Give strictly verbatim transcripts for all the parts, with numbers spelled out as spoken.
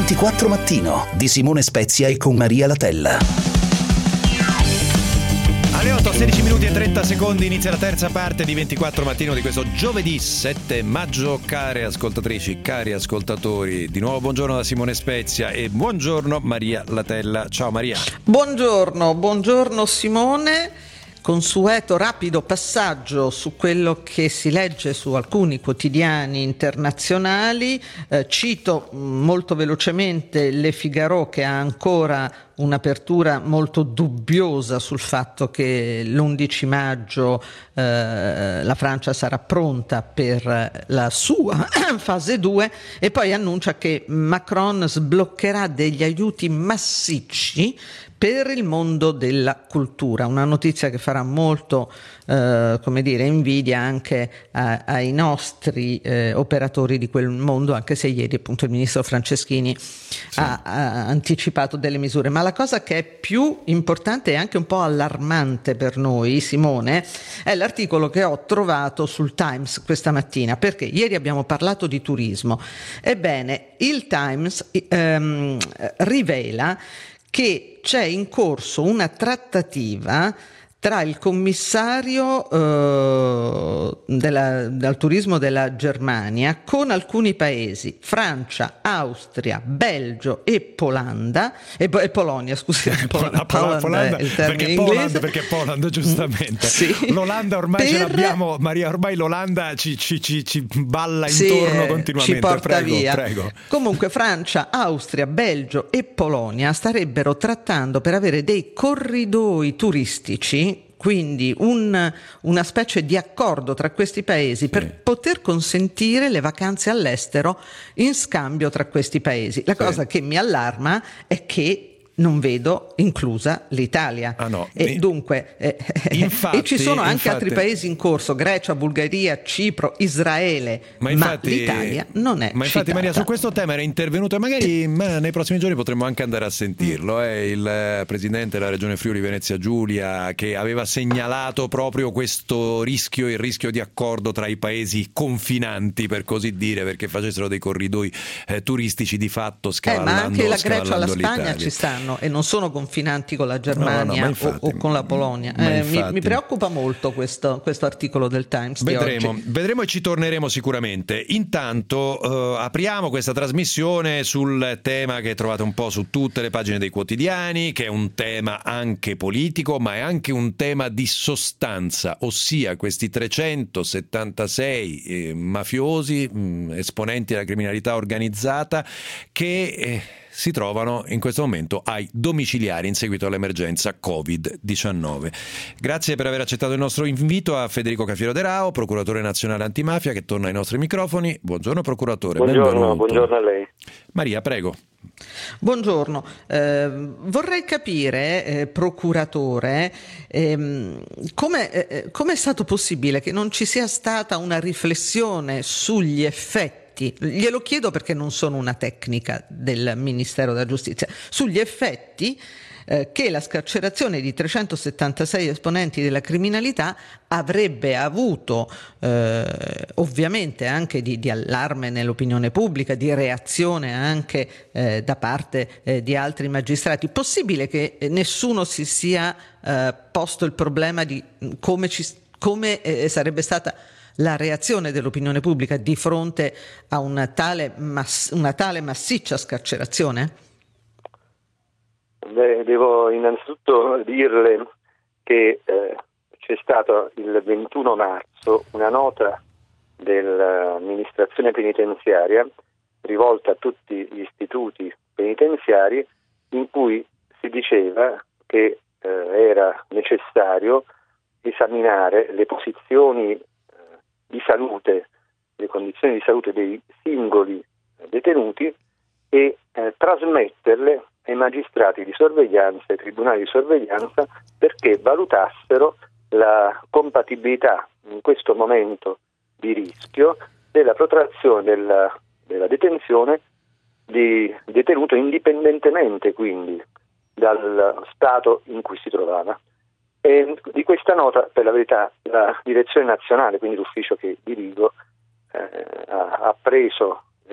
ventiquattro Mattino di Simone Spezia e con Maria Latella. Alle otto, sedici minuti e trenta secondi inizia la terza parte di ventiquattro Mattino di questo giovedì sette maggio. Care ascoltatrici, cari ascoltatori, di nuovo buongiorno da Simone Spezia e buongiorno Maria Latella. Ciao Maria. Buongiorno, buongiorno Simone. Consueto rapido passaggio su quello che si legge su alcuni quotidiani internazionali. Eh, cito molto velocemente Le Figaro, che ha ancora un'apertura molto dubbiosa sul fatto che l'undici maggio eh, la Francia sarà pronta per la sua fase due e poi annuncia che Macron sbloccherà degli aiuti massicci per il mondo della cultura, una notizia che farà molto, eh, come dire, invidia anche a, ai nostri eh, operatori di quel mondo, anche se ieri appunto il ministro Franceschini sì. ha, ha anticipato delle misure. Ma la cosa che è più importante e anche un po' allarmante per noi, Simone, è l'articolo che ho trovato sul Times questa mattina, perché ieri abbiamo parlato di turismo. Ebbene, il Times ehm, rivela che c'è in corso una trattativa tra il commissario eh, della, del turismo della Germania con alcuni paesi, Francia, Austria, Belgio e Polanda, e, e Polonia, scusate, Pol- Poland, Poland, Poland, è il termine perché inglese. Poland, perché Poland, giustamente. Sì. L'Olanda ormai per... ce l'abbiamo, Maria, ormai l'Olanda ci, ci, ci, ci balla sì, intorno continuamente. Ci porta prego, via. Prego. Comunque Francia, Austria, Belgio e Polonia starebbero trattando per avere dei corridoi turistici, quindi un, una specie di accordo tra questi paesi sì. per poter consentire le vacanze all'estero in scambio tra questi paesi. La cosa sì. che mi allarma è che non vedo inclusa l'Italia. Ah, no. E dunque eh, infatti, e ci sono anche infatti, altri paesi in corso: Grecia, Bulgaria, Cipro, Israele, ma, infatti, ma l'Italia non è ma infatti citata. Maria, su questo tema era intervenuto e magari ma nei prossimi giorni potremmo anche andare a sentirlo. È il presidente della regione Friuli Venezia Giulia che aveva segnalato proprio questo rischio, il rischio di accordo tra i paesi confinanti, per così dire, perché facessero dei corridoi eh, turistici di fatto scavallando, eh, ma anche la Grecia e la Spagna l'Italia. Ci stanno e non sono confinanti con la Germania no, no, no, infatti, o, o con la Polonia. Eh, mi, mi preoccupa molto questo, questo articolo del Times vedremo, di oggi. Vedremo e ci torneremo sicuramente. Intanto eh, apriamo questa trasmissione sul tema che trovate un po' su tutte le pagine dei quotidiani, che è un tema anche politico, ma è anche un tema di sostanza, ossia questi trecentosettantasei eh, mafiosi, mh, esponenti della criminalità organizzata, che eh, si trovano in questo momento ai domiciliari in seguito all'emergenza covid diciannove. Grazie per aver accettato il nostro invito a Federico Cafiero De Rao, procuratore nazionale antimafia, che torna ai nostri microfoni. Buongiorno procuratore. Buongiorno, benvenuto. buongiorno a lei. Maria, prego. Buongiorno, eh, vorrei capire, eh, procuratore, ehm, come eh, come è stato possibile che non ci sia stata una riflessione sugli effetti. Glielo chiedo perché non sono una tecnica del Ministero della Giustizia, sugli effetti eh, che la scarcerazione di trecentosettantasei esponenti della criminalità avrebbe avuto, eh, ovviamente anche di, di allarme nell'opinione pubblica, di reazione anche eh, da parte eh, di altri magistrati. Possibile che nessuno si sia eh, posto il problema di come, ci, come eh, sarebbe stata la reazione dell'opinione pubblica di fronte a una tale, mass- una tale massiccia scarcerazione? Beh, devo innanzitutto dirle che eh, c'è stato il ventuno marzo una nota dell'amministrazione penitenziaria rivolta a tutti gli istituti penitenziari in cui si diceva che eh, era necessario esaminare le posizioni di salute, le condizioni di salute dei singoli detenuti e eh, trasmetterle ai magistrati di sorveglianza, ai tribunali di sorveglianza, perché valutassero la compatibilità in questo momento di rischio della protrazione della, della detenzione di detenuto indipendentemente quindi dal stato in cui si trovava. E di questa nota, per la verità, la direzione nazionale, quindi l'ufficio che dirigo, eh, ha, ha preso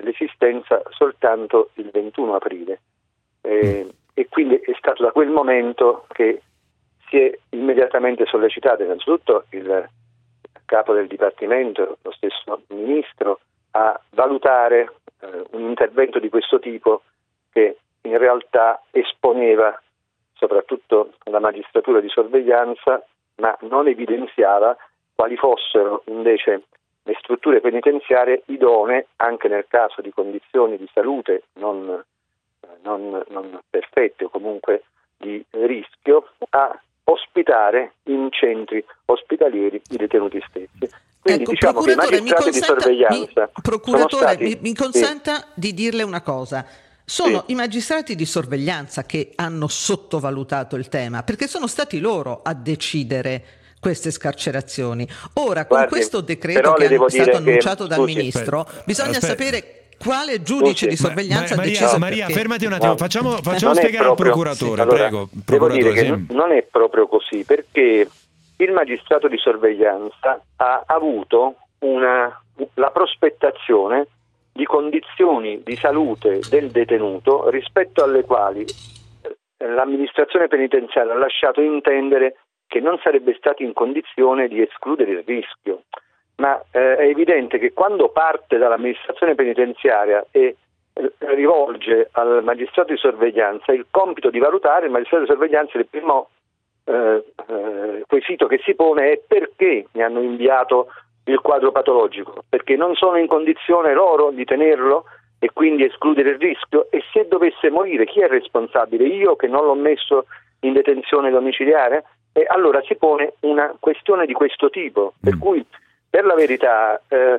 l'esistenza soltanto il ventuno aprile. Eh, e quindi è stato da quel momento che si è immediatamente sollecitato innanzitutto il capo del Dipartimento, lo stesso Ministro, a valutare eh, un intervento di questo tipo che in realtà esponeva soprattutto la magistratura di sorveglianza, ma non evidenziava quali fossero invece le strutture penitenziarie idonee, anche nel caso di condizioni di salute non, non, non perfette o comunque di rischio, a ospitare in centri ospitalieri i detenuti stessi. Quindi ecco, diciamo che i magistrati di sorveglianza mi, procuratore, sono stati, mi, mi consenta sì. di dirle una cosa. Sono sì. i magistrati di sorveglianza che hanno sottovalutato il tema, perché sono stati loro a decidere queste scarcerazioni. Ora, con Guardi, questo decreto che è stato annunciato che, dal scusi, Ministro, aspetta, bisogna aspetta. sapere quale giudice Scusi, di sorveglianza ma, ha Maria, deciso Maria, perché. fermati un attimo, No, facciamo, facciamo non è spiegare proprio, al procuratore, sì, allora, prego. Devo dire procuratore, che sì. non è proprio così, perché il magistrato di sorveglianza ha avuto una, la prospettazione di condizioni di salute del detenuto rispetto alle quali l'amministrazione penitenziaria ha lasciato intendere che non sarebbe stato in condizione di escludere il rischio. Ma eh, è evidente che quando parte dall'amministrazione penitenziaria e eh, rivolge al magistrato di sorveglianza il compito di valutare, il magistrato di sorveglianza il primo eh, eh, quesito che si pone è: perché mi hanno inviato il quadro patologico? Perché non sono in condizione loro di tenerlo e quindi escludere il rischio? E se dovesse morire, chi è responsabile? Io che non l'ho messo in detenzione domiciliare? E allora si pone una questione di questo tipo, per cui per la verità eh,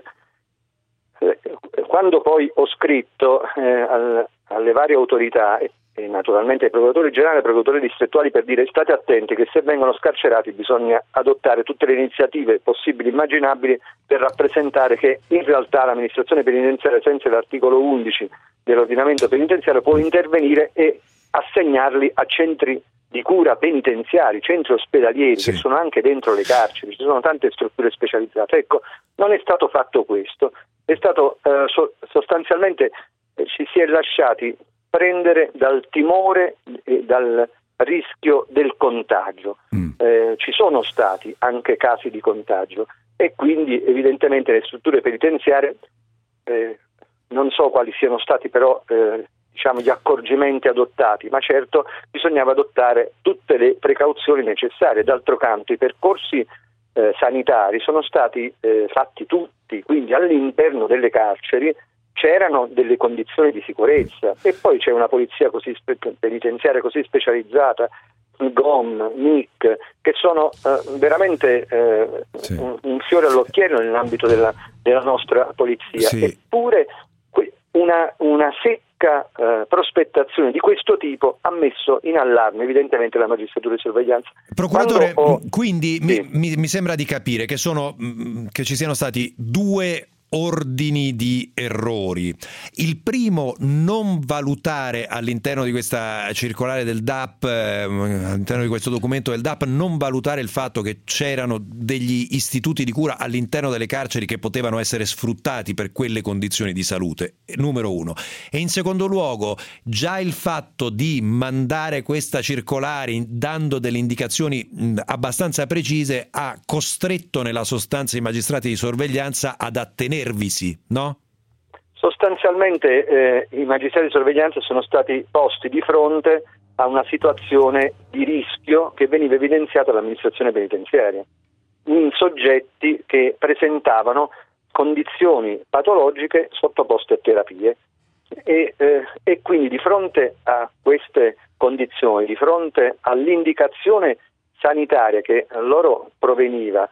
eh, quando poi ho scritto eh, al, alle varie autorità e, e naturalmente ai procuratori generali e ai procuratori distrettuali per dire: state attenti che se vengono scarcerati bisogna adottare tutte le iniziative possibili e immaginabili per rappresentare che in realtà l'amministrazione penitenziaria, senza l'articolo undici dell'ordinamento penitenziario, può intervenire e assegnarli a centri di cura penitenziari, centri ospedalieri, sì, che sono anche dentro le carceri, ci sono tante strutture specializzate. Ecco, non è stato fatto questo, è stato eh, so, sostanzialmente eh, ci si è lasciati prendere dal timore e dal rischio del contagio. Mm. Eh, ci sono stati anche casi di contagio e quindi evidentemente le strutture penitenziarie, eh, non so quali siano stati però eh, diciamo gli accorgimenti adottati, ma certo bisognava adottare tutte le precauzioni necessarie. D'altro canto i percorsi eh, sanitari sono stati eh, fatti tutti, quindi all'interno delle carceri c'erano delle condizioni di sicurezza e poi c'è una polizia così spe- penitenziaria così specializzata, G O M, N I C, che sono eh, veramente eh, sì. un, un fiore all'occhiello nell'ambito della, della nostra polizia. Sì. Eppure que- una, una secca Uh, prospettazione di questo tipo ha messo in allarme evidentemente la magistratura di sorveglianza. Procuratore, ho... quindi sì. mi, mi, mi sembra di capire che sono che ci siano stati due ordini di errori. Il primo, non valutare all'interno di questa circolare del D A P, eh, all'interno di questo documento del D A P, non valutare il fatto che c'erano degli istituti di cura all'interno delle carceri che potevano essere sfruttati per quelle condizioni di salute, numero uno. E in secondo luogo, già il fatto di mandare questa circolare dando delle indicazioni mh, abbastanza precise ha costretto nella sostanza i magistrati di sorveglianza ad attenere, no? Sostanzialmente eh, i magistrati di sorveglianza sono stati posti di fronte a una situazione di rischio che veniva evidenziata dall'amministrazione penitenziaria in soggetti che presentavano condizioni patologiche sottoposte a terapie e, eh, e quindi di fronte a queste condizioni, di fronte all'indicazione sanitaria che loro proveniva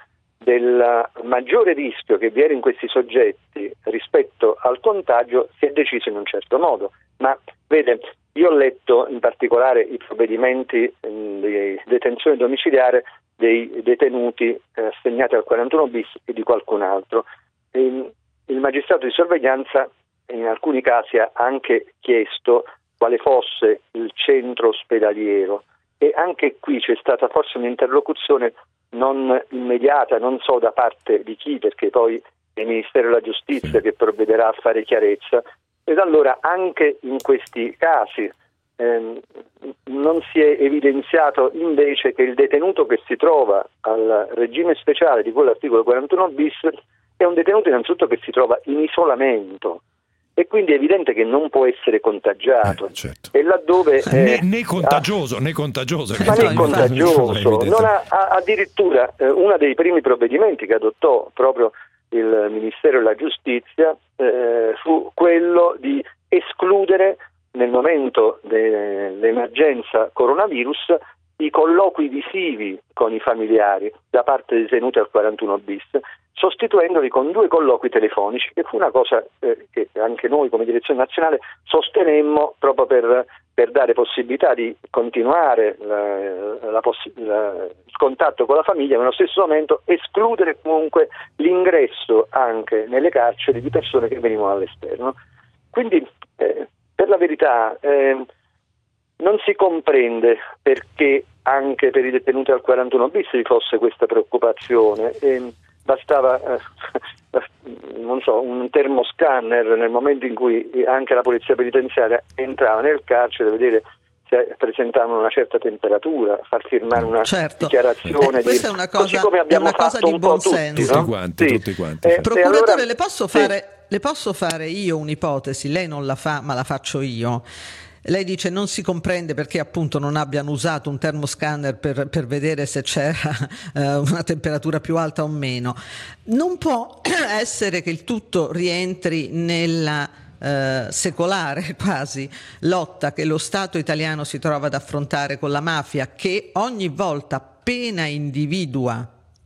del maggiore rischio che vi era in questi soggetti rispetto al contagio, si è deciso in un certo modo. Ma vede, io ho letto in particolare i provvedimenti mh, di detenzione domiciliare dei detenuti eh, assegnati al quarantuno bis e di qualcun altro. E, il magistrato di sorveglianza in alcuni casi ha anche chiesto quale fosse il centro ospedaliero e anche qui c'è stata forse un'interlocuzione non immediata, non so da parte di chi, perché poi è il Ministero della Giustizia che provvederà a fare chiarezza, Ed allora anche in questi casi ehm, non si è evidenziato invece che il detenuto che si trova al regime speciale di quell'articolo quarantuno bis è un detenuto innanzitutto che si trova in isolamento e quindi è evidente che non può essere contagiato. Eh, certo. E laddove eh, né, né ah, contagioso né contagioso ma né contagioso non ha, ha, addirittura eh, uno dei primi provvedimenti che adottò proprio il Ministero della Giustizia eh, fu quello di escludere nel momento dell'emergenza coronavirus i colloqui visivi con i familiari da parte dei detenuti al quarantuno bis, sostituendoli con due colloqui telefonici, che fu una cosa eh, che anche noi come Direzione Nazionale sostenemmo proprio per, per dare possibilità di continuare la, la possi- la, il contatto con la famiglia, ma allo stesso momento escludere comunque l'ingresso anche nelle carceri di persone che venivano all'esterno. Quindi eh, per la verità eh, non si comprende perché anche per i detenuti al quarantuno bis vi fosse questa preoccupazione. Eh, bastava eh, non so, un termoscanner nel momento in cui anche la polizia penitenziaria entrava nel carcere, vedere se presentavano una certa temperatura, far firmare una certo. dichiarazione eh, questa di, è una cosa, così come abbiamo è una cosa fatto di un buon po' tutti, senso. no? Tutti quanti, sì. tutti quanti. Eh, Procuratore, allora, le posso sì. fare le posso fare io un'ipotesi, lei non la fa ma la faccio io. Lei dice non si comprende perché appunto non abbiano usato un termoscanner per, per vedere se c'era eh, una temperatura più alta o meno. Non può essere che il tutto rientri nella eh, secolare quasi lotta che lo Stato italiano si trova ad affrontare con la mafia, che ogni volta appena individua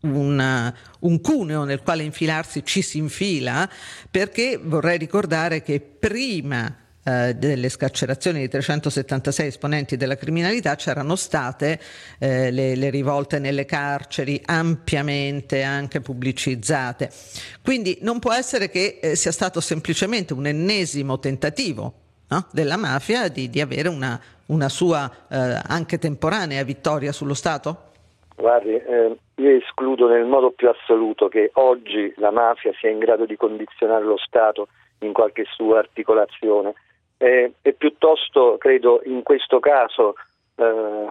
Un, un cuneo nel quale infilarsi ci si infila, perché vorrei ricordare che prima eh, delle scarcerazioni di trecentosettantasei esponenti della criminalità c'erano state eh, le, le rivolte nelle carceri ampiamente anche pubblicizzate, quindi non può essere che eh, sia stato semplicemente un ennesimo tentativo, no? della mafia di, di avere una, una sua eh, anche temporanea vittoria sullo Stato? Guardi, eh, io escludo nel modo più assoluto che oggi la mafia sia in grado di condizionare lo Stato in qualche sua articolazione eh, e piuttosto credo in questo caso eh,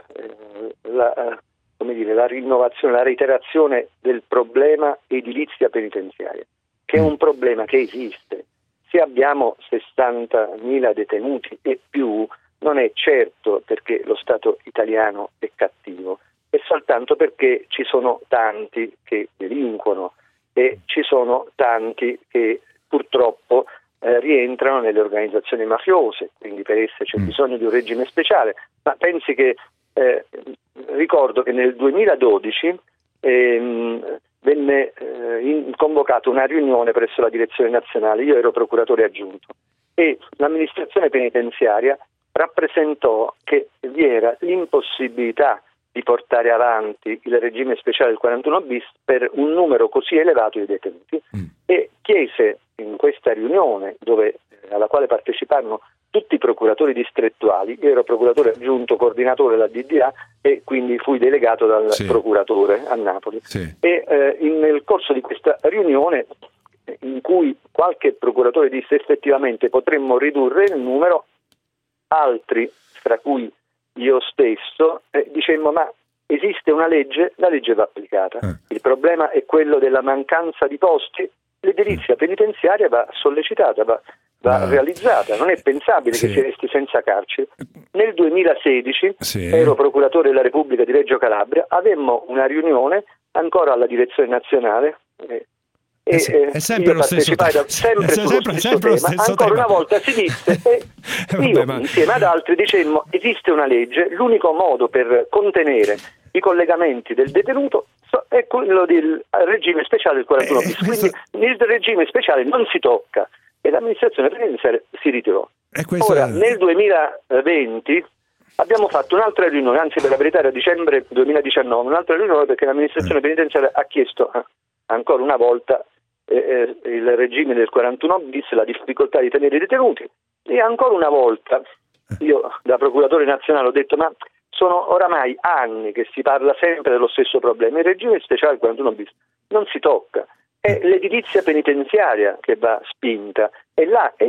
la, come dire, la rinnovazione, la reiterazione del problema edilizia penitenziaria, che è un problema che esiste. Se abbiamo sessantamila detenuti e più, non è certo perché lo Stato italiano è cattivo, è soltanto perché ci sono tanti che delinquono e ci sono tanti che purtroppo eh, rientrano nelle organizzazioni mafiose, quindi per esse c'è bisogno di un regime speciale. Ma pensi che eh, ricordo che nel duemiladodici ehm, venne eh, in, convocata una riunione presso la direzione nazionale, io ero procuratore aggiunto e l'amministrazione penitenziaria rappresentò che vi era l'impossibilità di portare avanti il regime speciale del quarantuno bis per un numero così elevato di detenuti mm. e chiese in questa riunione, dove, alla quale parteciparono tutti i procuratori distrettuali, io ero procuratore aggiunto, coordinatore della D D A e quindi fui delegato dal sì. procuratore a Napoli sì. e eh, in, nel corso di questa riunione in cui qualche procuratore disse effettivamente potremmo ridurre il numero, altri, tra cui io stesso, eh, dicemmo ma esiste una legge, la legge va applicata. Eh. Il problema è quello della mancanza di posti, l'edilizia penitenziaria va sollecitata, va, va ah. realizzata, non è pensabile sì. che si resti senza carcere. Nel duemilasedici sì. ero procuratore della Repubblica di Reggio Calabria, avemmo una riunione ancora alla direzione nazionale eh, e eh, è sempre lo stesso tema, da, sempre, sempre, sempre, sempre, sempre lo stesso tema. Ancora tema. una volta si disse e io Vabbè, ma... insieme ad altri dicemmo esiste una legge, l'unico modo per contenere i collegamenti del detenuto è quello del regime speciale del quarantuno bis, eh, questo... quindi il regime speciale non si tocca e l'amministrazione penitenziaria si ritirò. Questo... Ora nel duemilaventi abbiamo fatto un'altra riunione, anzi per la verità era dicembre duemiladiciannove, un'altra riunione perché l'amministrazione eh. penitenziaria ha chiesto ancora una volta Eh, il regime del quarantuno bis, la difficoltà di tenere i detenuti e ancora una volta io da procuratore nazionale ho detto ma sono oramai anni che si parla sempre dello stesso problema, il regime speciale del quarantuno bis non si tocca, è l'edilizia penitenziaria che va spinta e là è,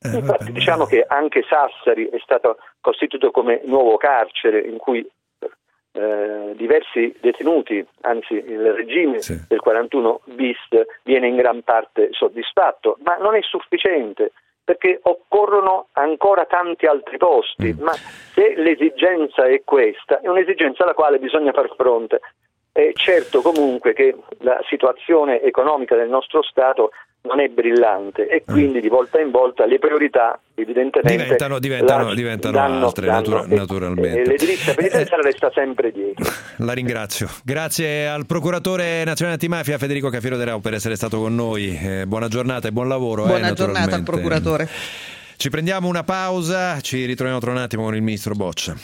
Eh, Infatti, vabbè, diciamo che anche Sassari è stato costituito come nuovo carcere in cui eh, diversi detenuti, anzi il regime sì. del quarantuno bis viene in gran parte soddisfatto, ma non è sufficiente perché occorrono ancora tanti altri posti, mm. ma se l'esigenza è questa, è un'esigenza alla quale bisogna far fronte. È certo comunque che la situazione economica del nostro Stato non è brillante e quindi di volta in volta le priorità evidentemente diventano, diventano, la, diventano danno, altre danno, natura, e, naturalmente. E l'edilizia penitenziaria resta sempre dietro. La ringrazio. Grazie al procuratore nazionale antimafia Federico Cafiero De Rao per essere stato con noi. Eh, buona giornata e buon lavoro. Buona eh, giornata al procuratore. Ci prendiamo una pausa, ci ritroviamo tra un attimo con il ministro Boccia.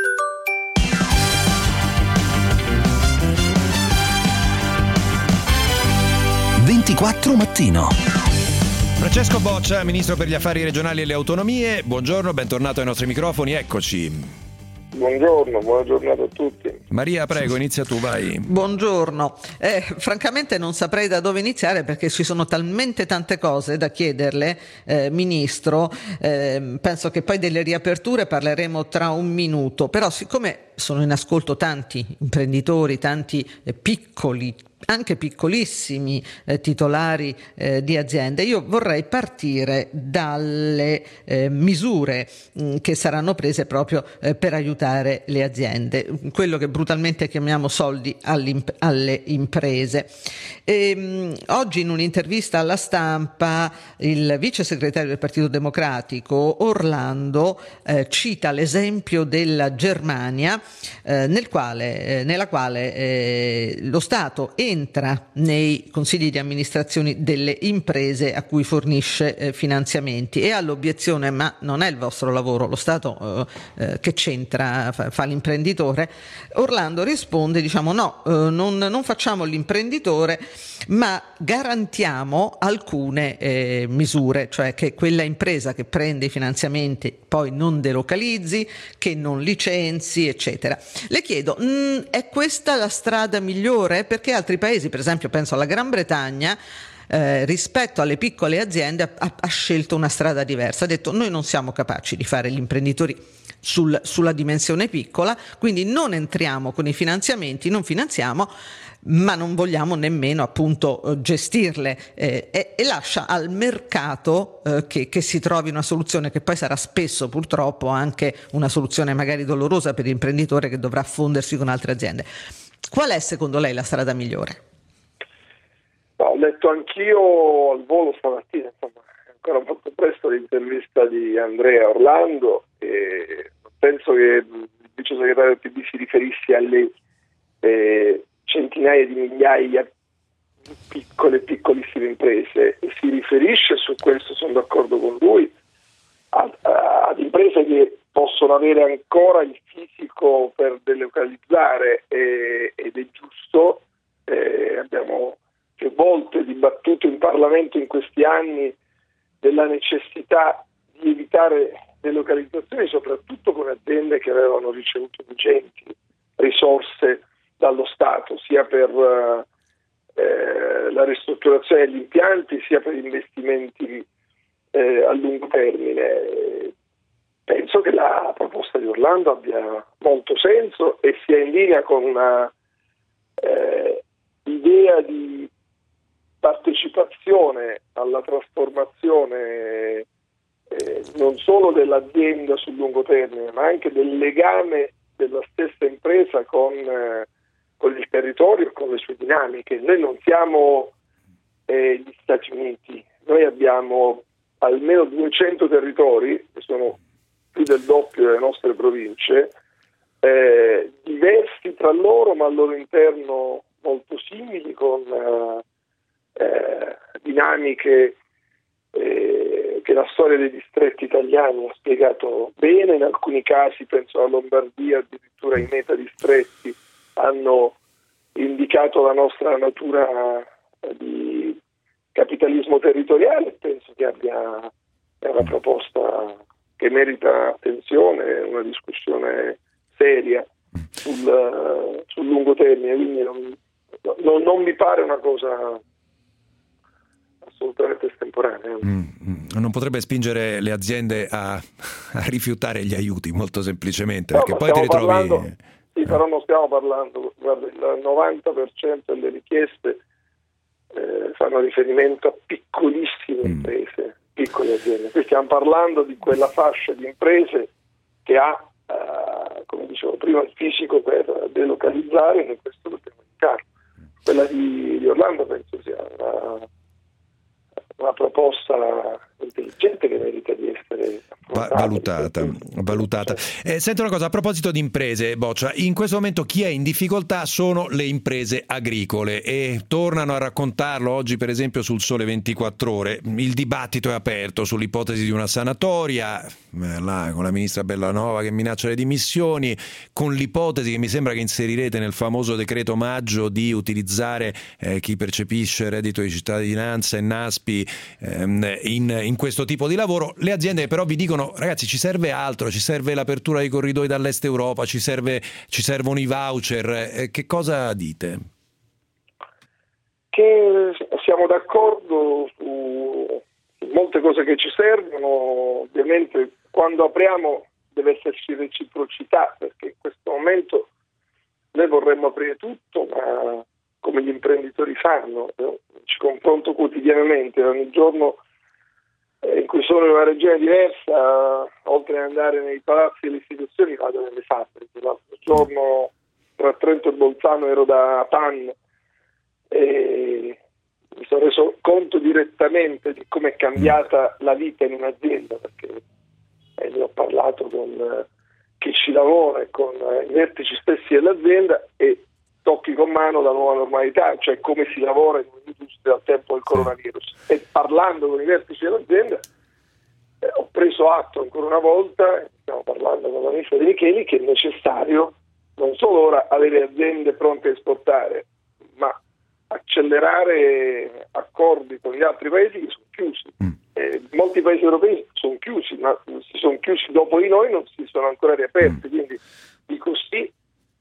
ventiquattro mattino. Francesco Boccia, ministro per gli affari regionali e le autonomie, buongiorno, bentornato ai nostri microfoni, eccoci. Buongiorno, buona giornata a tutti. Maria, prego, inizia tu, vai. Buongiorno. Eh, francamente non saprei da dove iniziare perché ci sono talmente tante cose da chiederle, eh, Ministro. Eh, penso che poi delle riaperture parleremo tra un minuto, però siccome sono in ascolto tanti imprenditori, tanti eh, piccoli, anche piccolissimi eh, titolari eh, di aziende, io vorrei partire dalle eh, misure mh, che saranno prese proprio eh, per aiutare le aziende, quello che brutalmente chiamiamo soldi alle imprese. E, mh, oggi in un'intervista alla Stampa il vice segretario del Partito Democratico Orlando eh, cita l'esempio della Germania eh, nel quale, eh, nella quale eh, lo Stato entra nei consigli di amministrazione delle imprese a cui fornisce eh, finanziamenti e ha l'obiezione: ma non è il vostro lavoro, lo Stato eh, che c'entra, fa, fa l'imprenditore. Orlando risponde, diciamo no, eh, non, non facciamo l'imprenditore, ma garantiamo alcune eh, misure, cioè che quella impresa che prende i finanziamenti poi non delocalizzi, che non licenzi, eccetera. Le chiedo, mh, è questa la strada migliore? Perché altri paesi, per esempio penso alla Gran Bretagna, eh, rispetto alle piccole aziende ha, ha scelto una strada diversa, ha detto noi non siamo capaci di fare gli imprenditori sul, sulla dimensione piccola, quindi non entriamo con i finanziamenti, non finanziamo, ma non vogliamo nemmeno appunto gestirle eh, e, e lascia al mercato eh, che, che si trovi una soluzione che poi sarà spesso purtroppo anche una soluzione magari dolorosa per l'imprenditore che dovrà fondersi con altre aziende. Qual è secondo lei la strada migliore? No, ho letto anch'io al volo stamattina, insomma, è ancora molto presto, l'intervista di Andrea Orlando e penso che il vice segretario del P D si riferisse alle eh, centinaia di migliaia di piccole e piccolissime imprese e si riferisce, su questo sono d'accordo con lui, ad, ad imprese che possono avere ancora il fisico per delocalizzare eh, ed è giusto. Eh, abbiamo più volte dibattuto in Parlamento in questi anni della necessità di evitare delocalizzazioni, soprattutto con aziende che avevano ricevuto ingenti risorse dallo Stato, sia per eh, la ristrutturazione degli impianti, sia per investimenti eh, a lungo termine. Penso che la proposta di Orlando abbia molto senso e sia in linea con una eh, idea di partecipazione alla trasformazione eh, non solo dell'azienda sul lungo termine, ma anche del legame della stessa impresa con, eh, con il territorio e con le sue dinamiche. Noi non siamo eh, gli Stati Uniti, noi abbiamo almeno duecento territori, che sono più del doppio delle nostre province, eh, diversi tra loro ma al loro interno molto simili, con eh, eh, dinamiche eh, che la storia dei distretti italiani ha spiegato bene. In alcuni casi, penso alla Lombardia, addirittura i metadistretti hanno indicato la nostra natura di capitalismo territoriale. Penso che abbia è una proposta che merita attenzione, una discussione seria sul, sul lungo termine, quindi non, non, non mi pare una cosa assolutamente estemporanea. Mm, mm. Non potrebbe spingere le aziende a, a rifiutare gli aiuti, molto semplicemente, No, perché poi ti ritrovi... Parlando, sì, però non stiamo parlando, guarda, il novanta per cento delle richieste eh, fanno riferimento a piccolissime Mm. imprese, piccole aziende. Qui stiamo parlando di quella fascia di imprese che ha, eh, come dicevo prima, il fisico per delocalizzare, e questo dobbiamo indicarlo. Quella di, di Orlando penso sia una, una proposta intelligente che merita di essere Va- valutata, valutata. Eh, senti una cosa, a proposito di imprese, Boccia, in questo momento chi è in difficoltà sono le imprese agricole e tornano a raccontarlo oggi per esempio sul Sole ventiquattro Ore. Il dibattito è aperto sull'ipotesi di una sanatoria, eh, là, con la ministra Bellanova che minaccia le dimissioni, con l'ipotesi che mi sembra che inserirete nel famoso decreto maggio di utilizzare eh, chi percepisce reddito di cittadinanza e NASPI ehm, in, in questo tipo di lavoro. Le aziende però vi dicono: ragazzi, ci serve altro, ci serve l'apertura dei corridoi dall'est Europa, ci serve, ci servono i voucher. Eh, che cosa dite? Che siamo d'accordo su molte cose che ci servono. Ovviamente quando apriamo deve esserci reciprocità, perché in questo momento noi vorremmo aprire tutto, ma come gli imprenditori fanno, io ci confronto quotidianamente, ogni giorno in cui sono in una regione diversa, oltre ad andare nei palazzi e le istituzioni, vado nelle fabbriche. L'altro giorno tra Trento e Bolzano ero da Pan e mi sono reso conto direttamente di come è cambiata la vita in un'azienda, perché eh, ne ho parlato con chi ci lavora e con eh, i vertici stessi dell'azienda e tocchi con mano la nuova normalità, cioè come si lavora in un'industria al tempo del coronavirus. E parlando con i vertici dell'azienda eh, ho preso atto ancora una volta, stiamo parlando con la ministra De Micheli, che è necessario non solo ora avere aziende pronte a esportare, ma accelerare accordi con gli altri paesi che sono chiusi. Mm. Eh, molti paesi europei sono chiusi, ma si sono chiusi dopo di noi, non si sono ancora riaperti, mm. quindi dico sì,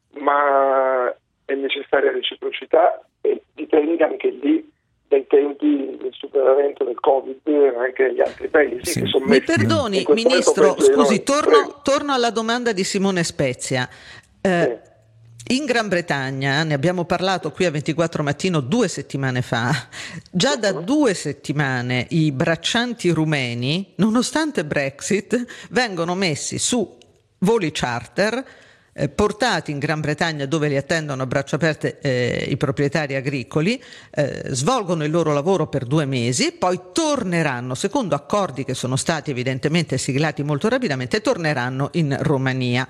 ma è necessaria reciprocità e dipende anche lì dai tempi del superamento del Covid anche negli altri paesi. Sì. Che sono Mi perdoni, Ministro, scusi, torno, torno alla domanda di Simone Spezia. Eh, sì. In Gran Bretagna, ne abbiamo parlato qui a ventiquattro Mattino due settimane fa, già da due settimane i braccianti rumeni, nonostante Brexit, vengono messi su voli charter eh, portati in Gran Bretagna, dove li attendono a braccia aperte eh, i proprietari agricoli, eh, svolgono il loro lavoro per due mesi, poi torneranno, secondo accordi che sono stati evidentemente siglati molto rapidamente, torneranno in Romania.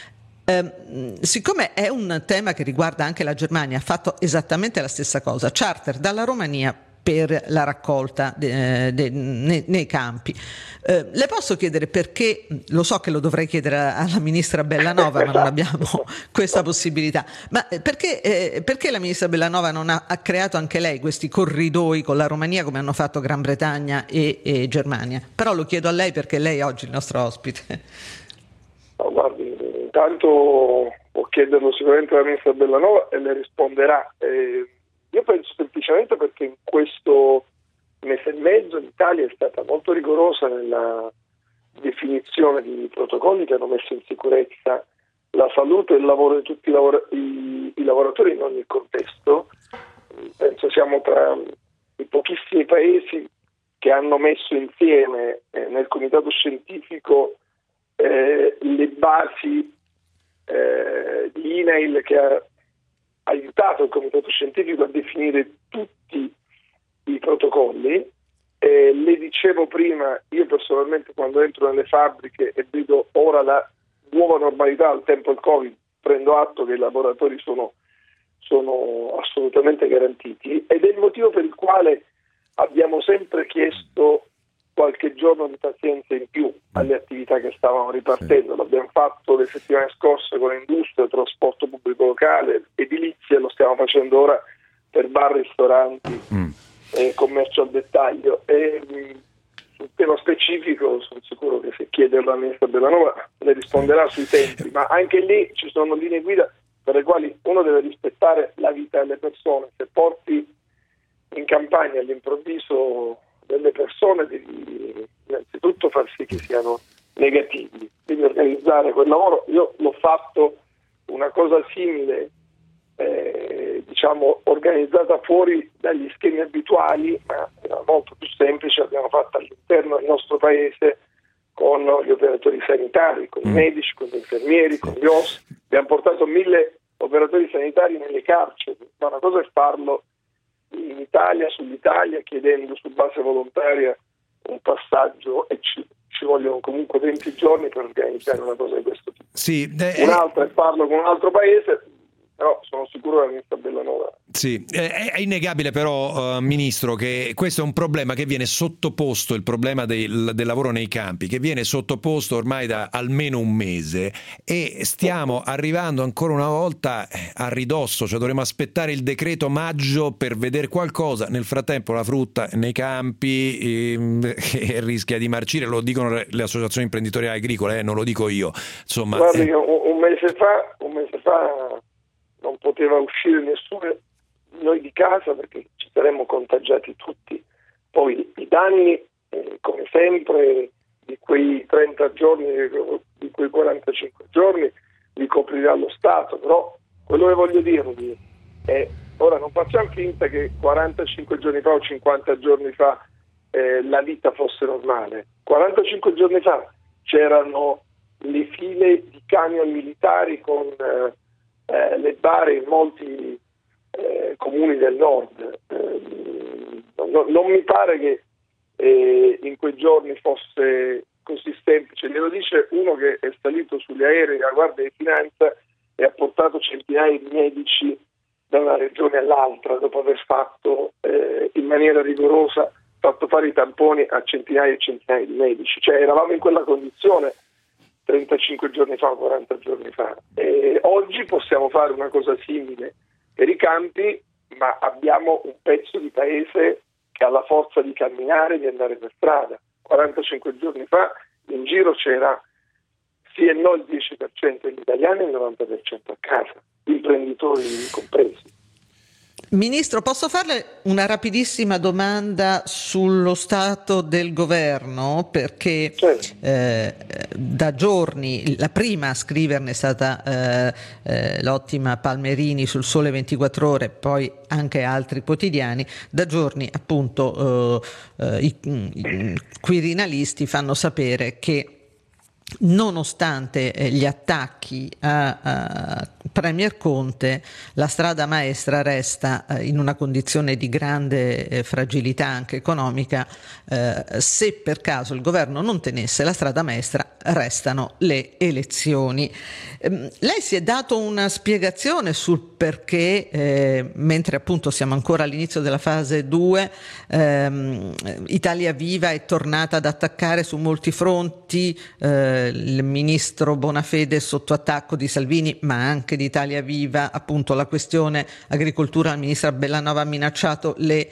Eh, siccome è un tema che riguarda anche la Germania, ha fatto esattamente la stessa cosa, charter dalla Romania per la raccolta de, de, nei, nei campi. Eh, le posso chiedere perché, lo so che lo dovrei chiedere alla ministra Bellanova, ma non abbiamo questa possibilità, ma perché, eh, perché la ministra Bellanova non ha, ha creato anche lei questi corridoi con la Romania come hanno fatto Gran Bretagna e, e Germania? Però lo chiedo a lei perché lei è oggi il nostro ospite. No, guardi, intanto può chiederlo sicuramente alla ministra Bellanova e le risponderà. Eh, io penso semplicemente perché in questo mese e mezzo l'Italia è stata molto rigorosa nella definizione di protocolli che hanno messo in sicurezza la salute e il lavoro di tutti i, lavora- i, i lavoratori in ogni contesto. Penso siamo tra i pochissimi paesi che hanno messo insieme eh, nel comitato scientifico eh, le basi eh, di I N A I L che ha aiutato il comitato scientifico a definire tutti i protocolli. Eh, le dicevo prima, io personalmente quando entro nelle fabbriche e vedo ora la nuova normalità al tempo del Covid, prendo atto che i laboratori sono, sono assolutamente garantiti, ed è il motivo per il quale abbiamo sempre chiesto qualche giorno di pazienza in più alle attività che stavano ripartendo. Sì. L'abbiamo fatto le settimane scorse con industria, trasporto pubblico locale, edilizia, lo stiamo facendo ora per bar, ristoranti mm. e commercio al dettaglio. E mh, sul tema specifico sono sicuro che se chiede la ministra Bellanova le risponderà sui tempi, ma anche lì ci sono linee guida per le quali uno deve rispettare la vita delle persone. Se porti in campagna all'improvviso delle persone devi innanzitutto far sì che siano negativi, devi organizzare quel lavoro. Io l'ho fatto una cosa simile, eh, diciamo organizzata fuori dagli schemi abituali, ma era molto più semplice. L'abbiamo fatta all'interno del nostro paese con gli operatori sanitari, con i medici, con gli infermieri, con gli O S. Abbiamo portato mille operatori sanitari nelle carceri, ma una cosa è farlo in Italia, sull'Italia, chiedendo su base volontaria un passaggio, e ci, ci vogliono comunque venti giorni per organizzare una cosa di questo tipo. Sì, eh, Un'altra è farlo con un altro paese, però sono sicuro che la ministra Bellanova. Sì, è, è innegabile però, uh, Ministro, che questo è un problema che viene sottoposto, il problema del, del lavoro nei campi, che viene sottoposto ormai da almeno un mese, e stiamo arrivando ancora una volta a ridosso, cioè dovremo aspettare il decreto maggio per vedere qualcosa. Nel frattempo la frutta nei campi ehm, rischia di marcire, lo dicono le, le associazioni imprenditoriali agricole, eh, non lo dico io. Insomma, Guardi, eh. un, un mese fa, un mese fa non poteva uscire nessuno, noi di casa, perché ci saremmo contagiati tutti. Poi i danni, eh, come sempre, di quei trenta giorni, di quei quarantacinque giorni, li coprirà lo Stato. Però quello che voglio dirvi è, ora non facciamo finta che quarantacinque giorni fa o cinquanta giorni fa eh, la vita fosse normale. quarantacinque giorni fa c'erano le file di camion militari con eh, eh, le bare in molti eh, comuni del nord. Eh, no, non mi pare che eh, in quei giorni fosse così semplice. Glielo dice uno che è salito sugli aerei della Guardia di Finanza e ha portato centinaia di medici da una regione all'altra dopo aver fatto eh, in maniera rigorosa fatto fare i tamponi a centinaia e centinaia di medici. Cioè eravamo in quella condizione trentacinque giorni fa, quaranta giorni fa. E oggi possiamo fare una cosa simile per i campi, ma abbiamo un pezzo di paese che ha la forza di camminare, di andare per strada. quarantacinque giorni fa in giro c'era sì e no il dieci per cento degli italiani e il novanta per cento a casa, imprenditori compresi. Ministro, posso farle una rapidissima domanda sullo stato del governo? Perché Certo. eh, da giorni, la prima a scriverne è stata eh, eh, l'ottima Palmerini sul Sole ventiquattro Ore, poi anche altri quotidiani, da giorni appunto eh, eh, i, i quirinalisti fanno sapere che nonostante eh, gli attacchi a, a Premier Conte, la strada maestra resta eh, in una condizione di grande eh, fragilità anche economica. Eh, se per caso il governo non tenesse la strada maestra, restano le elezioni. Eh, lei si è dato una spiegazione sul perché, eh, mentre appunto siamo ancora all'inizio della fase due, ehm, Italia Viva è tornata ad attaccare su molti fronti, eh, il ministro Bonafede sotto attacco di Salvini, ma anche di Italia Viva, appunto la questione agricoltura, la ministra Bellanova ha minacciato le,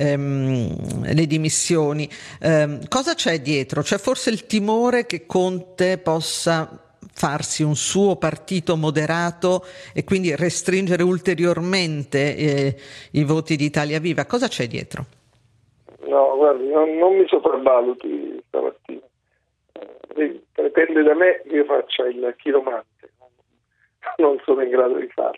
ehm, le dimissioni. Eh, cosa c'è dietro? C'è forse il timore che Conte possa farsi un suo partito moderato e quindi restringere ulteriormente eh, i voti di Italia Viva? Cosa c'è dietro? No, guardi, non, non mi sopravvaluti stamattina. Lei pretende da me che io faccia il chiromante, non sono in grado di farlo.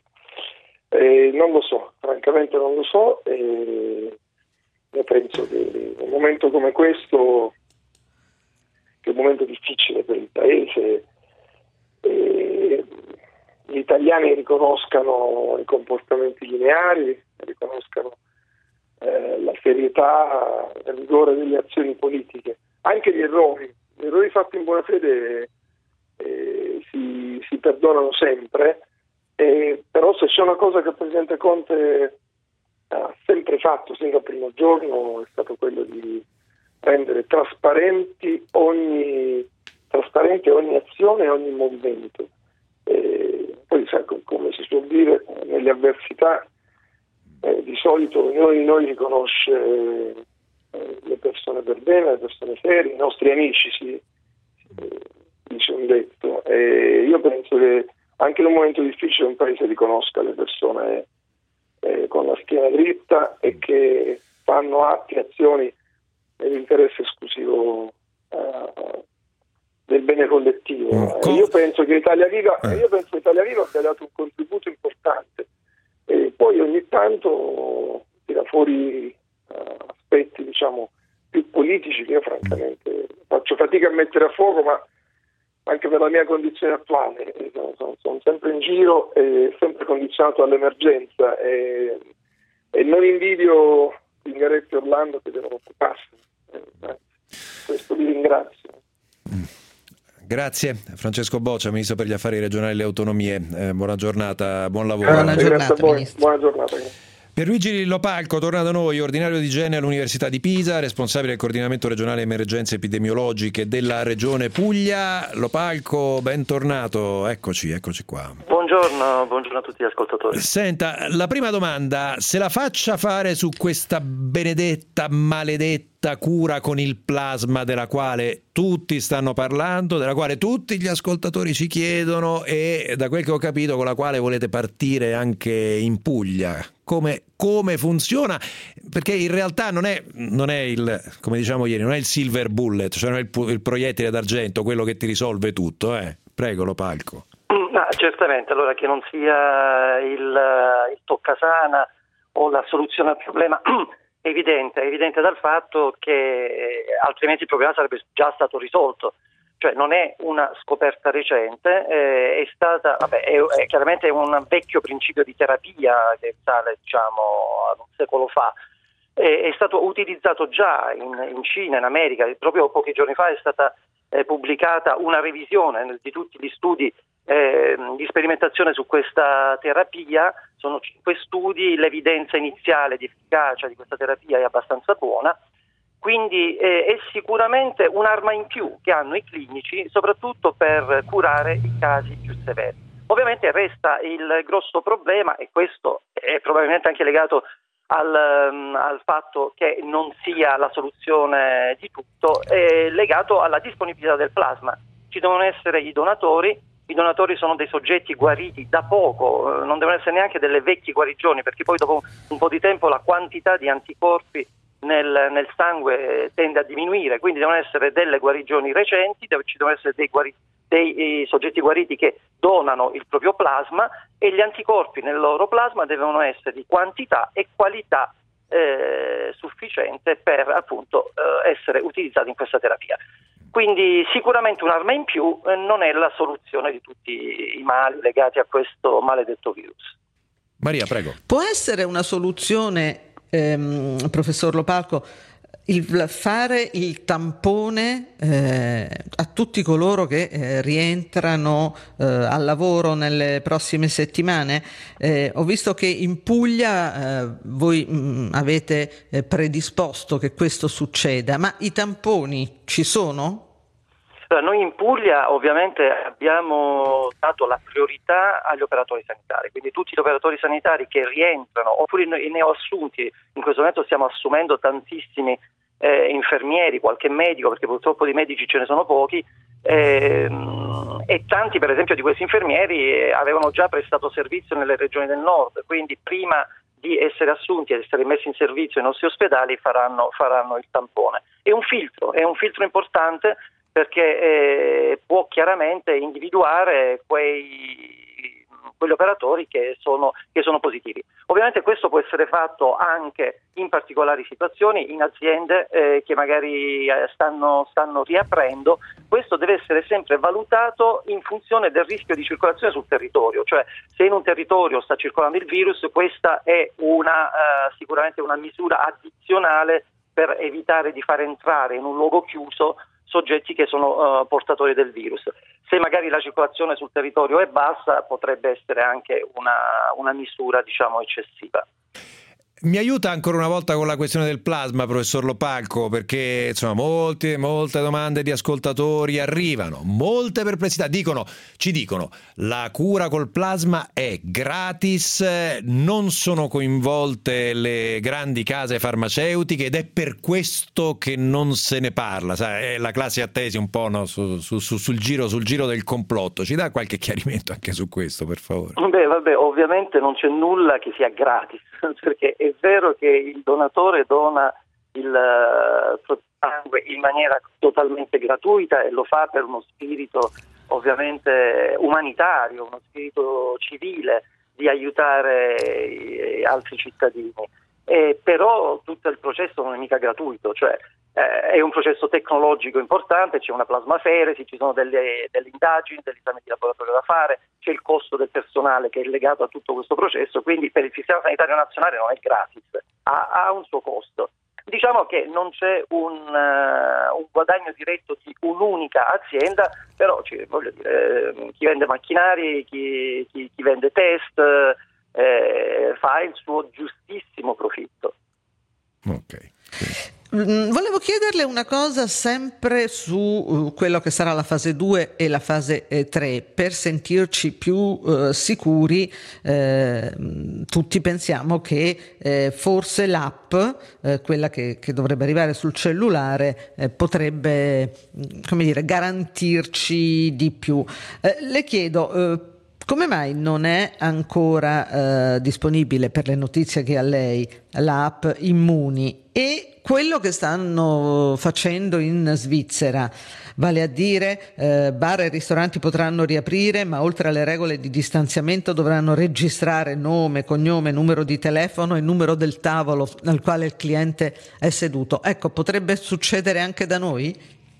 Eh, non lo so, francamente non lo so, e io penso che in un momento come questo, che è un momento difficile per il Paese, eh, gli italiani riconoscano i comportamenti lineari, riconoscano eh, la serietà, il rigore delle azioni politiche, anche gli errori. Gli errori fatti in buona fede eh, si, si perdonano sempre, eh, però se c'è una cosa che il Presidente Conte ha sempre fatto sin dal primo giorno è stato quello di rendere trasparenti ogni, trasparente ogni azione e ogni movimento. Eh, poi sa, come si suol dire, nelle avversità eh, di solito ognuno di noi riconosce le persone per bene, le persone serie, i nostri amici, si, si dice un detto. E io penso che anche in un momento difficile un paese riconosca le persone eh, con la schiena dritta e che fanno atti e azioni nell'interesse esclusivo uh, del bene collettivo. Mm, co- io penso che Italia Viva eh. io penso che Italia Viva abbia dato un contributo importante, e poi ogni tanto tira fuori uh, aspetti, diciamo, più politici, che io francamente faccio fatica a mettere a fuoco, ma anche per la mia condizione attuale sono, sono, sono sempre in giro e sempre condizionato all'emergenza, e, e non invidio Zingaretti e Orlando che devono occuparsi. Eh, questo vi ringrazio. Grazie Francesco Boccia, Ministro per gli Affari Regionali e le Autonomie. Eh, buona giornata, buon lavoro. Buona giornata, Grazie a voi. Ministro. Buona giornata. Pierluigi Lopalco torna da noi, ordinario di igiene all'Università di Pisa, responsabile del coordinamento regionale emergenze epidemiologiche della Regione Puglia. Lopalco, bentornato, eccoci, eccoci qua. Buongiorno, buongiorno a tutti gli ascoltatori. Senta, la prima domanda, se la faccia fare su questa benedetta, maledetta cura con il plasma della quale tutti stanno parlando, della quale tutti gli ascoltatori ci chiedono e da quel che ho capito con la quale volete partire anche in Puglia. Come, come funziona? Perché in realtà non è, non è il, come diciamo ieri, non è il silver bullet, cioè non è il, il proiettile d'argento, quello che ti risolve tutto, eh? Prego, Lopalco. No, certamente, allora che non sia il, il toccasana o la soluzione al problema è evidente, è evidente dal fatto che altrimenti il problema sarebbe già stato risolto. Cioè non è una scoperta recente, eh, è stata, vabbè, è, è chiaramente un vecchio principio di terapia che sale, diciamo, ad un secolo fa. Eh, è stato utilizzato già in, in Cina, in America. Proprio pochi giorni fa è stata eh, pubblicata una revisione di tutti gli studi eh, di sperimentazione su questa terapia. Sono cinque studi, l'evidenza iniziale di efficacia di questa terapia è abbastanza buona. Quindi eh, è sicuramente un'arma in più che hanno i clinici, soprattutto per curare i casi più severi. Ovviamente resta il grosso problema, e questo è probabilmente anche legato al, um, al fatto che non sia la soluzione di tutto, è legato alla disponibilità del plasma. Ci devono essere i donatori, i donatori sono dei soggetti guariti da poco, non devono essere neanche delle vecchie guarigioni, perché poi dopo un po' di tempo la quantità di anticorpi Nel, nel sangue tende a diminuire, quindi devono essere delle guarigioni recenti, ci devono essere dei, guari, dei soggetti guariti che donano il proprio plasma, e gli anticorpi nel loro plasma devono essere di quantità e qualità eh, sufficiente per appunto eh, essere utilizzati in questa terapia. Quindi sicuramente un'arma in più eh, non è la soluzione di tutti i mali legati a questo maledetto virus. Maria, prego. Può essere una soluzione, ehm, professor Lopalco, il fare il tampone eh, a tutti coloro che eh, rientrano eh, al lavoro nelle prossime settimane? Eh, ho visto che in Puglia eh, voi mh, avete eh, predisposto che questo succeda, ma i tamponi ci sono? Noi in Puglia ovviamente abbiamo dato la priorità agli operatori sanitari, quindi tutti gli operatori sanitari che rientrano, oppure i neoassunti. In questo momento stiamo assumendo tantissimi eh, infermieri, qualche medico, perché purtroppo di medici ce ne sono pochi, ehm, e tanti per esempio di questi infermieri avevano già prestato servizio nelle regioni del nord, quindi prima di essere assunti ed essere messi in servizio ai nostri ospedali faranno, faranno il tampone. È un filtro, è un filtro importante, perché eh, può chiaramente individuare quei, quegli operatori che sono, che sono positivi. Ovviamente questo può essere fatto anche in particolari situazioni, in aziende eh, che magari eh, stanno, stanno riaprendo. Questo deve essere sempre valutato in funzione del rischio di circolazione sul territorio, cioè se in un territorio sta circolando il virus, questa è una, eh, sicuramente una misura addizionale per evitare di far entrare in un luogo chiuso soggetti che sono uh, portatori del virus. Se magari la circolazione sul territorio è bassa, potrebbe essere anche una, una misura, diciamo, eccessiva. Mi aiuta ancora una volta con la questione del plasma, professor Lopalco, perché insomma molte, molte domande di ascoltatori arrivano, molte perplessità, dicono, ci dicono la cura col plasma è gratis, non sono coinvolte le grandi case farmaceutiche ed è per questo che non se ne parla, sai, è la classica tesi un po', no, su, su, su, sul giro, sul giro del complotto. Ci dà qualche chiarimento anche su questo, per favore? Beh, vabbè, ovviamente non c'è nulla che sia gratis, perché è è vero che il donatore dona il uh, sangue in maniera totalmente gratuita e lo fa per uno spirito ovviamente umanitario, uno spirito civile di aiutare altri cittadini, eh, però tutto il processo non è mica gratuito, cioè eh, è un processo tecnologico importante, c'è una plasmaferesi, ci sono delle, delle indagini, degli esami di laboratorio da fare, c'è il costo del personale che è legato a tutto questo processo, quindi per il sistema sanitario nazionale non è gratis, ha, ha un suo costo. Diciamo che non c'è un, uh, un guadagno diretto di un'unica azienda, però ci, voglio dire, eh, chi vende macchinari, chi, chi, chi vende test eh, fa il suo giustissimo profitto. Ok. Volevo chiederle una cosa sempre su quello che sarà la fase due e la fase tre, per sentirci più eh, sicuri. Eh, tutti pensiamo che eh, forse l'app, eh, quella che, che dovrebbe arrivare sul cellulare, eh, potrebbe, come dire, garantirci di più. Eh, le chiedo, eh, come mai non è ancora eh, disponibile, per le notizie che ha lei, l'app Immuni, e quello che stanno facendo in Svizzera, vale a dire eh, bar e ristoranti potranno riaprire, ma oltre alle regole di distanziamento dovranno registrare nome, cognome, numero di telefono e numero del tavolo al quale il cliente è seduto. Ecco, potrebbe succedere anche da noi?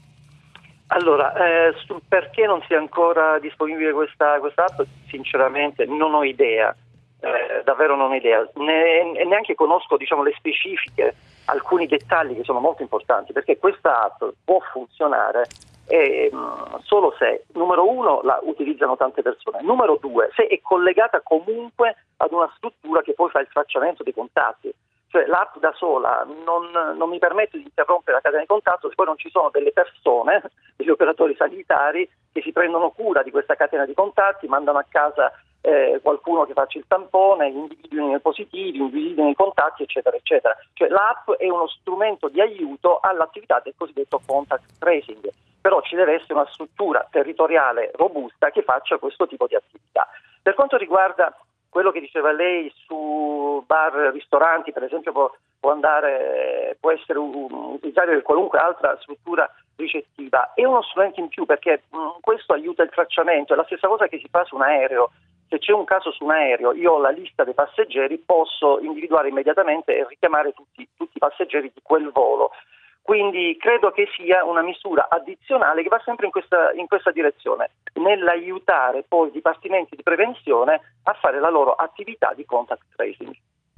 Allora, eh, sul perché non sia ancora disponibile questa, questa app, sinceramente non ho idea, eh, davvero non ho idea, ne, neanche conosco, diciamo, le specifiche, alcuni dettagli che sono molto importanti, perché questa app può funzionare eh, solo se, numero uno, la utilizzano tante persone, numero due, se è collegata comunque ad una struttura che poi fa il tracciamento dei contatti. Cioè l'app da sola non, non mi permette di interrompere la catena di contatto se poi non ci sono delle persone, degli operatori sanitari che si prendono cura di questa catena di contatti, mandano a casa eh, qualcuno che faccia il tampone, individuino i positivi, individuino i contatti, eccetera, eccetera. Cioè l'app è uno strumento di aiuto all'attività del cosiddetto contact tracing, però ci deve essere una struttura territoriale robusta che faccia questo tipo di attività. Per quanto riguarda quello che diceva lei su bar, ristoranti, per esempio, può, può andare, può essere utilizzare qualunque altra struttura ricettiva, è uno strumento in più perché mh, questo aiuta il tracciamento, è la stessa cosa che si fa su un aereo. Se c'è un caso su un aereo, io ho la lista dei passeggeri, posso individuare immediatamente e richiamare tutti, tutti i passeggeri di quel volo. Quindi credo che sia una misura addizionale che va sempre in questa, in questa direzione, nell'aiutare poi i dipartimenti di prevenzione a fare la loro attività di contact tracing.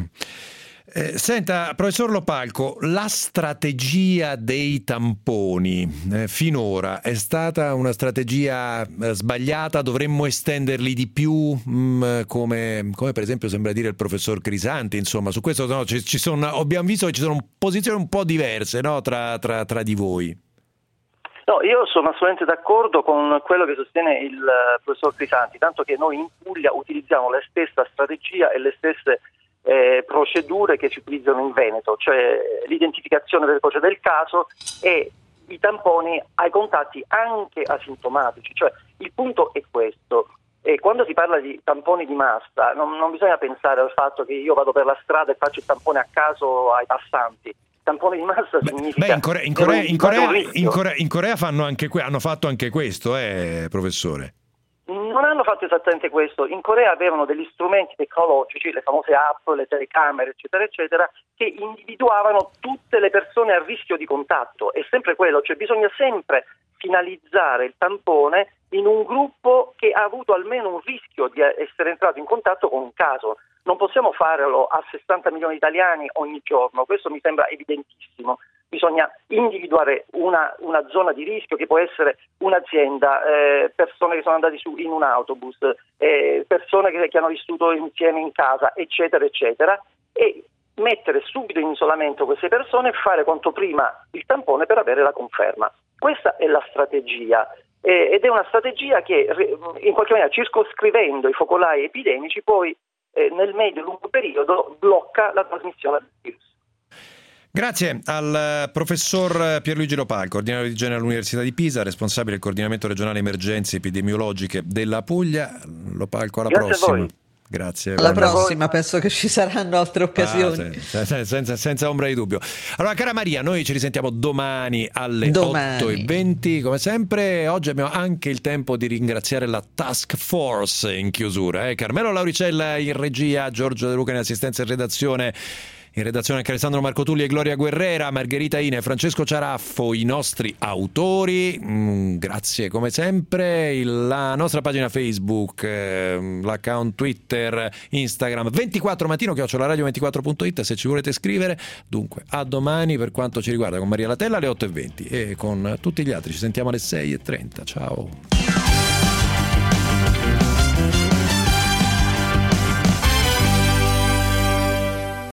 Eh, senta, professor Lopalco, la strategia dei tamponi eh, finora è stata una strategia eh, sbagliata? Dovremmo estenderli di più, mh, come, come per esempio sembra dire il professor Crisanti? Insomma, su questo no, ci, ci sono, abbiamo visto che ci sono posizioni un po' diverse, no, tra, tra, tra di voi. No, io sono assolutamente d'accordo con quello che sostiene il uh, professor Crisanti, tanto che noi in Puglia utilizziamo la stessa strategia e le stesse Eh, procedure che si utilizzano in Veneto, cioè l'identificazione delle cose del caso e i tamponi ai contatti anche asintomatici. Cioè il punto è questo, e quando si parla di tamponi di massa non, non bisogna pensare al fatto che io vado per la strada e faccio il tampone a caso ai passanti. Tamponi di massa significa... Beh, in Corea, in Corea, in Corea, in Corea, in Corea fanno anche que- hanno fatto anche questo, eh, professore? Non hanno fatto esattamente questo. In Corea avevano degli strumenti tecnologici, le famose app, le telecamere, eccetera, eccetera, che individuavano tutte le persone a rischio di contatto. È sempre quello, cioè bisogna sempre finalizzare il tampone in un gruppo che ha avuto almeno un rischio di essere entrato in contatto con un caso. Non possiamo farlo a sessanta milioni di italiani ogni giorno, questo mi sembra evidentissimo. Bisogna individuare una, una zona di rischio che può essere un'azienda, eh, persone che sono andate su in un autobus, eh, persone che, che hanno vissuto insieme in casa, eccetera, eccetera, e mettere subito in isolamento queste persone e fare quanto prima il tampone per avere la conferma. Questa è la strategia. Eh, ed è una strategia che in qualche maniera, circoscrivendo i focolai epidemici, poi eh, nel medio e lungo periodo blocca la trasmissione del virus. Grazie al professor Pierluigi Lopalco, coordinatore di genere all'Università di Pisa, responsabile del coordinamento regionale emergenze epidemiologiche della Puglia. Lopalco, alla Grazie prossima. A voi. Grazie. Alla Guarda. prossima, penso che ci saranno altre occasioni. Ah, senza, senza, senza ombra di dubbio. Allora, cara Maria, noi ci risentiamo domani alle domani. otto e venti, come sempre. Oggi abbiamo anche il tempo di ringraziare la Task Force in chiusura. Eh? Carmelo Lauricella in regia, Giorgio De Luca in assistenza e redazione. In redazione anche Alessandro Marcotulli e Gloria Guerrera, Margherita Ine, Francesco Ciaraffo, i nostri autori. Mm, grazie come sempre. Il, la nostra pagina Facebook, eh, l'account Twitter, Instagram, ventiquattro mattino chiocciola radio ventiquattro punto it se ci volete scrivere. Dunque, a domani per quanto ci riguarda con Maria Latella alle otto e venti e con tutti gli altri ci sentiamo alle sei e trenta. Ciao.